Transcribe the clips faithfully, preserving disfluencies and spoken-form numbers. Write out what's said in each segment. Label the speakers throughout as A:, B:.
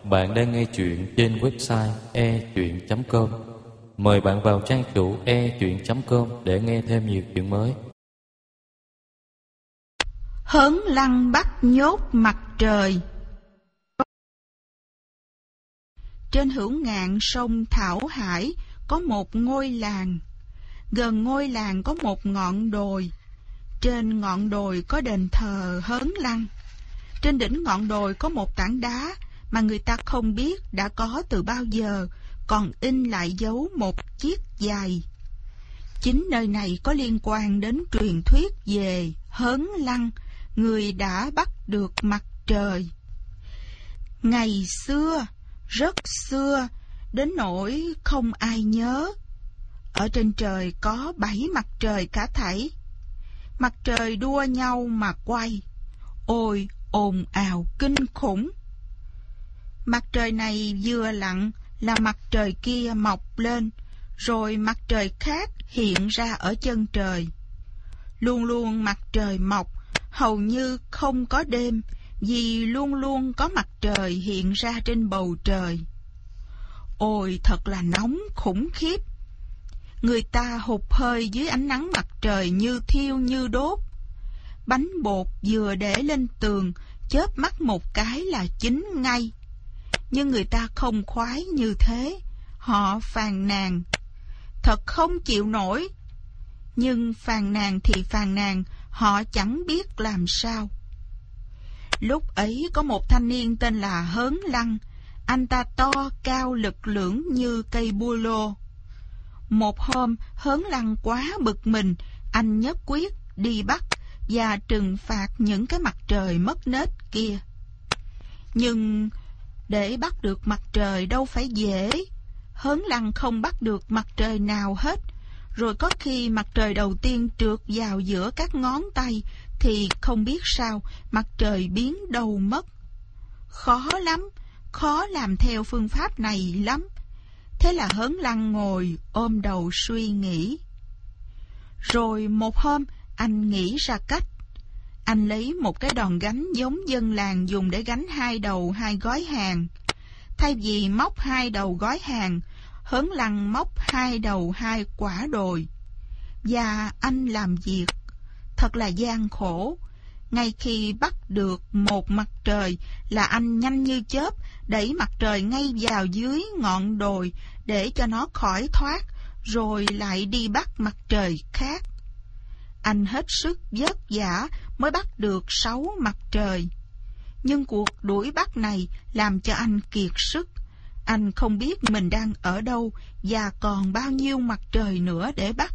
A: Bạn đang nghe chuyện trên website e chuyện chấm com. Mời bạn vào trang chủ e chuyện chấm com để nghe thêm nhiều chuyện mới.
B: Hớn lăng bắt nhốt mặt trời. Trên hữu ngạn sông Thảo Hải có một ngôi làng. Gần ngôi làng có một ngọn đồi. Trên ngọn đồi có đền thờ Hớn Lăng. Trên đỉnh ngọn đồi có một tảng đá mà người ta không biết đã có từ bao giờ, còn in lại dấu một chiếc giày. Chính nơi này có liên quan đến truyền thuyết về Hớn Lăng, người đã bắt được mặt trời. Ngày xưa, rất xưa, đến nỗi không ai nhớ, ở trên trời có bảy mặt trời cả thảy. Mặt trời đua nhau mà quay, ôi ồn ào kinh khủng. Mặt trời này vừa lặn là mặt trời kia mọc lên, rồi mặt trời khác hiện ra ở chân trời. Luôn luôn mặt trời mọc, hầu như không có đêm, vì luôn luôn có mặt trời hiện ra trên bầu trời. Ôi thật là nóng khủng khiếp. Người ta hụt hơi dưới ánh nắng mặt trời như thiêu như đốt. Bánh bột vừa để lên tường, chớp mắt một cái là chín ngay. Nhưng người ta không khoái như thế, họ phàn nàn. Thật không chịu nổi. Nhưng phàn nàn thì phàn nàn, họ chẳng biết làm sao. Lúc ấy có một thanh niên tên là Hớn Lăng. Anh ta to cao lực lưỡng như cây bua lô. Một hôm, Hớn Lăng quá bực mình, anh nhất quyết đi bắt và trừng phạt những cái mặt trời mất nết kia. Nhưng để bắt được mặt trời đâu phải dễ. Hớn Lăng không bắt được mặt trời nào hết. Rồi có khi mặt trời đầu tiên trượt vào giữa các ngón tay thì không biết sao mặt trời biến đâu mất. Khó lắm, khó làm theo phương pháp này lắm. Thế là Hớn Lăng ngồi ôm đầu suy nghĩ. Rồi một hôm anh nghĩ ra cách. Anh lấy một cái đòn gánh giống dân làng dùng để gánh hai đầu hai gói hàng. Thay vì móc hai đầu gói hàng, Hớn Lăng móc hai đầu hai quả đồi. Và anh làm việc thật là gian khổ. Ngay khi bắt được một mặt trời là anh nhanh như chớp đẩy mặt trời ngay vào dưới ngọn đồi để cho nó khỏi thoát, rồi lại đi bắt mặt trời khác. Anh hết sức vất vả mới bắt được sáu mặt trời. Nhưng cuộc đuổi bắt này làm cho anh kiệt sức. Anh không biết mình đang ở đâu và còn bao nhiêu mặt trời nữa để bắt.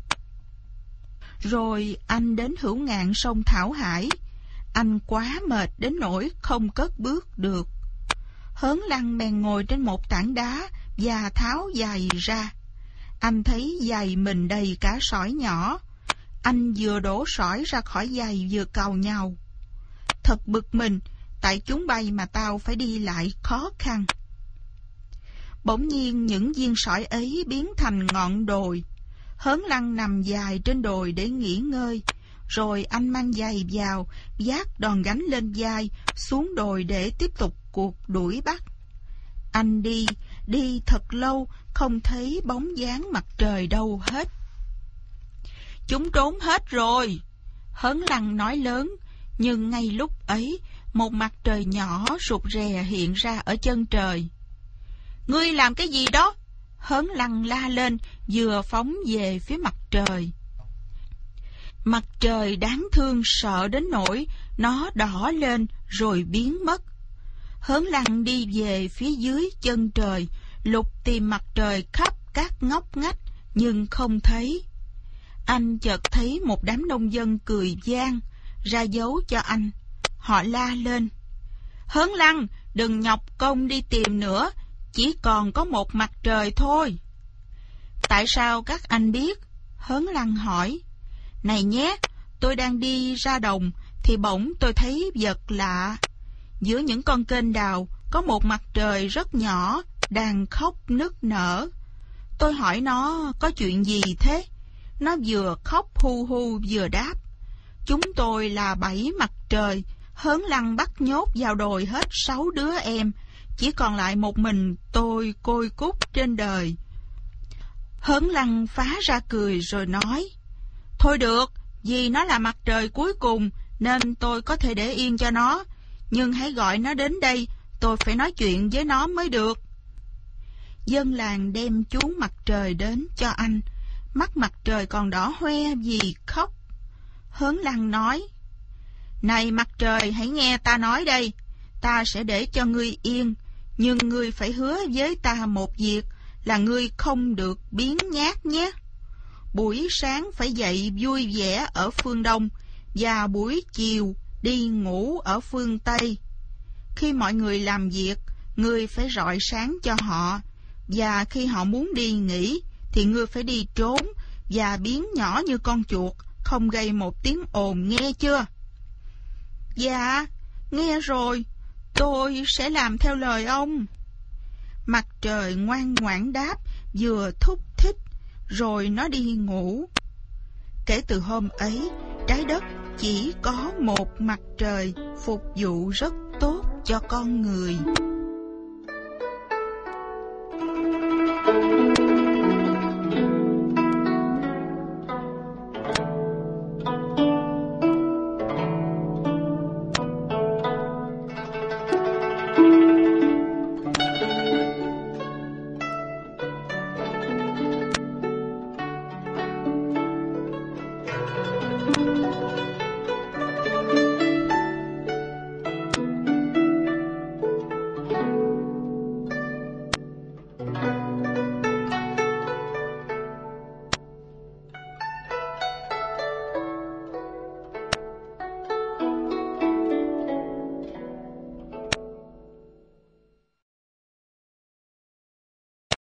B: Rồi anh đến hữu ngạn sông Thảo Hải. Anh quá mệt đến nỗi không cất bước được. Hớn Lăng bèn ngồi trên một tảng đá và tháo giày ra. Anh thấy giày mình đầy cả sỏi nhỏ. Anh vừa đổ sỏi ra khỏi giày vừa càu nhàu. Thật bực mình, tại chúng bay mà tao phải đi lại khó khăn. Bỗng nhiên những viên sỏi ấy biến thành ngọn đồi. Hớn Lăng nằm dài trên đồi để nghỉ ngơi. Rồi anh mang giày vào, vác đòn gánh lên vai, xuống đồi để tiếp tục cuộc đuổi bắt. Anh đi, đi thật lâu, không thấy bóng dáng mặt trời đâu hết. Chúng trốn hết rồi, Hớn Lăng nói lớn, nhưng ngay lúc ấy, một mặt trời nhỏ rụt rè hiện ra ở chân trời. Ngươi làm cái gì đó? Hớn Lăng la lên, vừa phóng về phía mặt trời. Mặt trời đáng thương sợ đến nỗi nó đỏ lên rồi biến mất. Hớn Lăng đi về phía dưới chân trời, lục tìm mặt trời khắp các ngóc ngách nhưng không thấy. Anh chợt thấy một đám nông dân cười vang, ra dấu cho anh. Họ la lên: Hớn Lăng, đừng nhọc công đi tìm nữa, chỉ còn có một mặt trời thôi. Tại sao các anh biết? Hớn Lăng hỏi. Này nhé, tôi đang đi ra đồng thì bỗng tôi thấy vật lạ. Giữa những con kênh đào có một mặt trời rất nhỏ đang khóc nức nở. Tôi hỏi nó có chuyện gì thế? Nó vừa khóc hu hu vừa đáp: Chúng tôi là bảy mặt trời. Hớn Lăng bắt nhốt vào đồi hết sáu đứa em, chỉ còn lại một mình tôi côi cút trên đời. Hớn Lăng phá ra cười rồi nói, thôi được, vì nó là mặt trời cuối cùng nên tôi có thể để yên cho nó, nhưng hãy gọi nó đến đây, tôi phải nói chuyện với nó mới được. Dân làng đem chú mặt trời đến cho anh, mắt mặt trời còn đỏ hoe vì khóc. Hớn Lăng nói, này mặt trời, hãy nghe ta nói đây, ta sẽ để cho ngươi yên, nhưng ngươi phải hứa với ta một việc là ngươi không được biếng nhác nhé. Buổi sáng phải dậy vui vẻ ở phương Đông, và buổi chiều đi ngủ ở phương Tây. Khi mọi người làm việc, ngươi phải rọi sáng cho họ, và khi họ muốn đi nghỉ thì ngươi phải đi trốn và biến nhỏ như con chuột, không gây một tiếng ồn, nghe chưa? Dạ, nghe rồi, tôi sẽ làm theo lời ông. Mặt trời ngoan ngoãn đáp, vừa thúc thích, rồi nó đi ngủ. Kể từ hôm ấy, trái đất chỉ có một mặt trời phục vụ rất tốt cho con người.